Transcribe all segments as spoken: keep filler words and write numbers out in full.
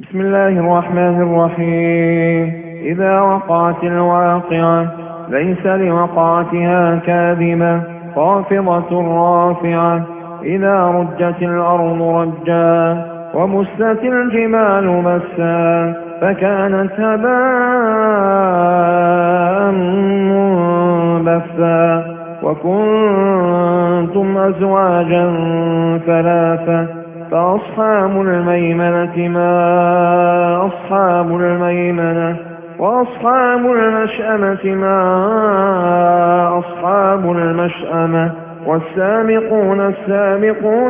بسم الله الرحمن الرحيم. إذا وقعت الواقعة ليس لوقعتها كاذبة خافضة رافعة. إذا رجت الأرض رجا وبست الجبال بسا فكانت هباء منبثا. وكنتم أزواجا ثلاثة فأصحاب الميمنة ما أصحاب الميمنة وأصحاب المشأمة ما أصحاب المشأمة. والسابقون السابقون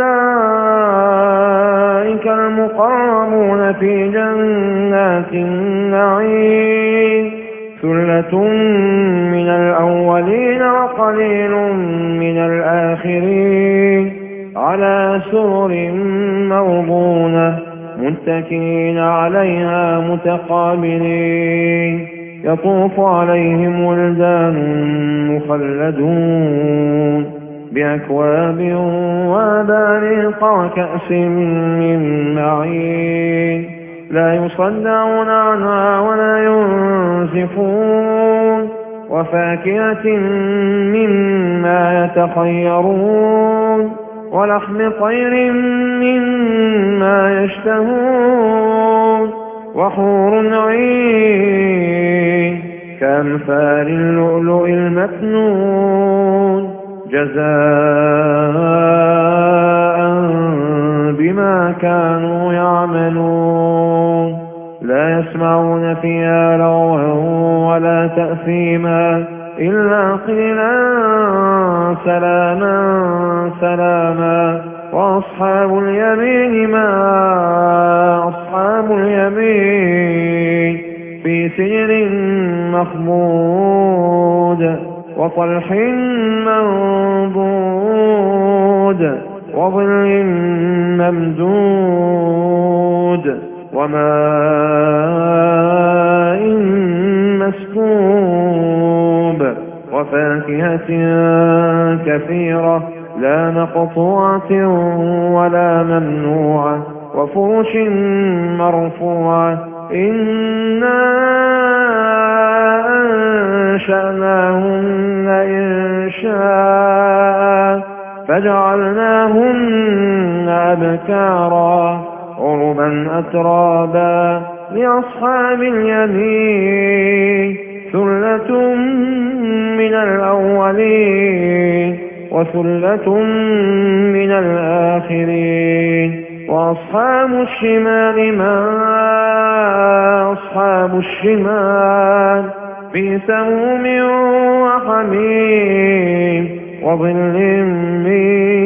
أولئك المقربون في جنات النعيم. ثلة من الأولين وقليل من الآخرين على سرر موضونة متكئين عليها متقابلين. يطوف عليهم ولدان مخلدون بأكواب وأباريق وكأس من معين لا يصدعون عنها ولا ينزفون. وفاكهة مما يتخيرون ولحم طير مما يشتهون. وحور عين كأمثال اللؤلؤ المكنون جزاء بما كانوا يعملون. لا يسمعون فيها لغوا ولا تأثيما إلا قيلا سلاما سلاما. وأصحاب اليمين ما أصحاب اليمين في سدر مخضود وطلح منضود وظل ممدود وماء مسكوب. وفاكهة كثيرة لا مقطوعة ولا ممنوعة. وفرش مرفوعة. إنا أنشأناهن إنشاء فجعلناهن أبكارا عربا أترابا لأصحاب اليمين. ثلة من الأولين وثلة من الآخرين. وأصحاب الشمال ما أصحاب الشمال في سموم وحميم وظل من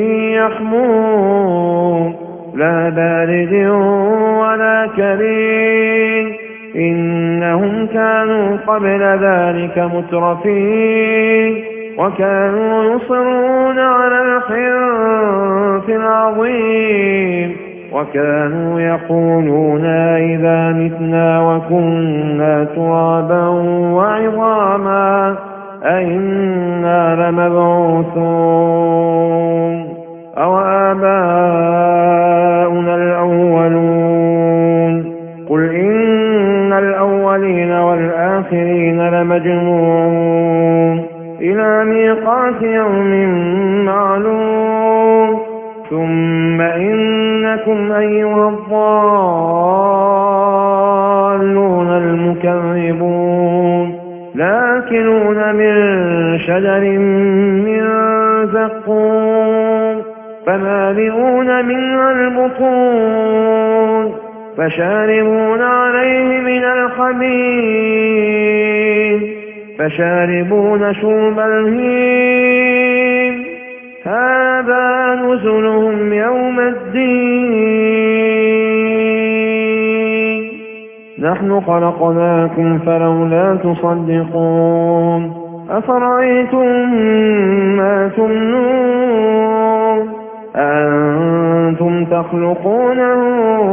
يحموم لا بارد ولا كريم. إنهم كانوا قبل ذلك مترفين وكانوا يصرون على الحنث العظيم. وكانوا يقولون إذا متنا وكنا ترابا وعظاما أئنا لمبعوثون أو آباؤنا الأولون. قل إن الأولين والآخرين لمجموعون إلى ميقات يوم معلوم. ثم إنكم أيها الضالون المكذبون لآكلون من شجر من زقوم فمالئون منها البطون فشاربون عليه من الحميم فشاربون شرب الهيم. هذا نزلهم يوم الدين. نحن خلقناكم فلولا تصدقون. أفرأيتم ما تمنون أنتم تخلقونه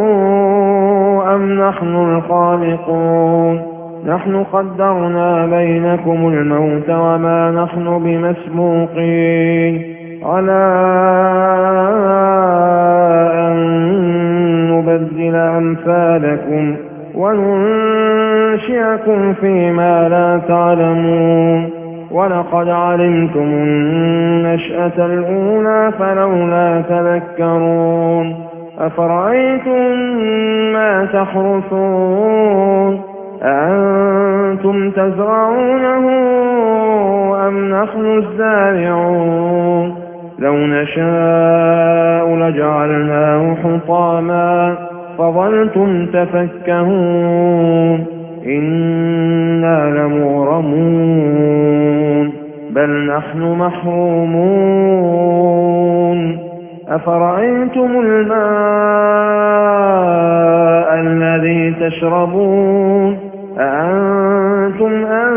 أم نحن الخالقون. نحن قدرنا بينكم الموت وما نحن بمسبوقين على أن نبدل لنبدل أمثالكم وننشئكم فيما لا تعلمون ولقد علمتم النشأة الأولى فلولا تذكرون أفرأيتم ما تحرثون أأنتم تزرعونه أم نحن الزارعون لو نشاء لجعلناه حطاما فظلتم تفكهون إنا لمغرمون بل نحن محرومون أفرأيتم الماء الذي تشربون أأنتم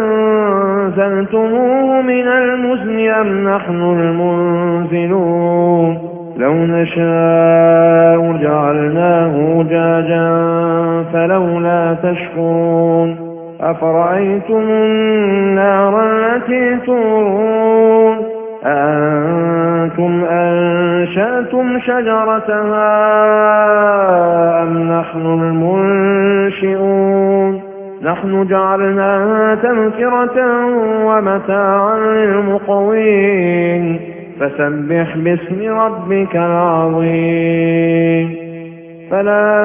أنزلتموه من المزن أم نحن المنزلون لو نشاء جعلناه أجاجا فلولا تشكرون أفرأيتم النار التي تورون أأنتم أنشأتم شجرتها أم نحن المنشئون نحن جعلناها تذكرة ومتاعا للمقوين فسبح باسم ربك العظيم فلا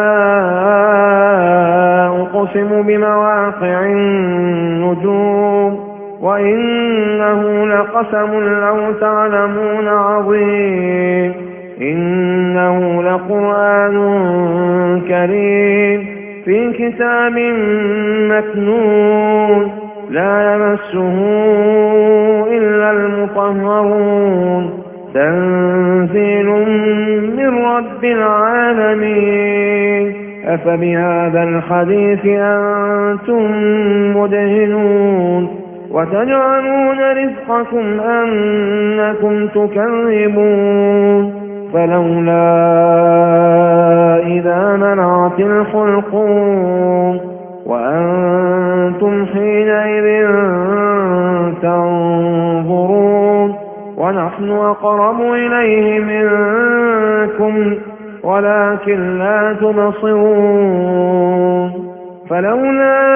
أقسم بمواقع النجوم وإنه لقسم لو تعلمون عظيم إنه لقرآن كريم في كتاب مكنون لا يمسه إلا المطهرون تنزيل من رب العالمين أفبهذا الحديث أنتم مدهنون وتجعلون رزقكم أنكم تكذبون فلولا إذا منعت الحلقوم وأنتم حينئذ تنظرون ونحن أقرب إليه منكم ولكن لا تبصرون فلولا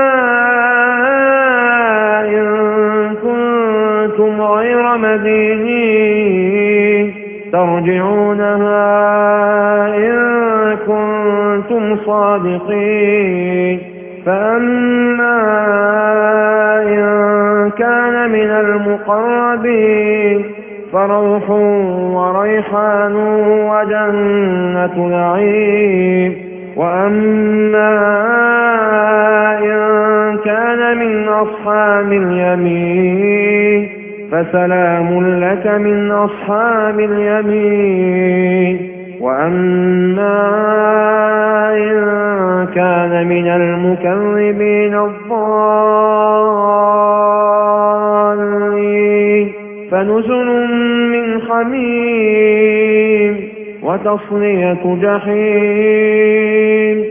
إن كنتم غير مدينين ترجعونها إن كنتم صادقين فأما إن كان من المقربين فروح وريحان وجنة نعيم وأما إن كان من أصحاب اليمين فسلام لك من أصحاب اليمين وأما إن كان من المكذبين الضالين فنزل من حميم وتصلية جحيم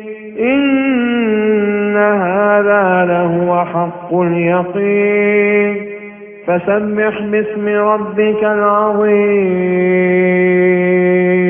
إن هذا لهو حق اليقين فسبح باسم ربك العظيم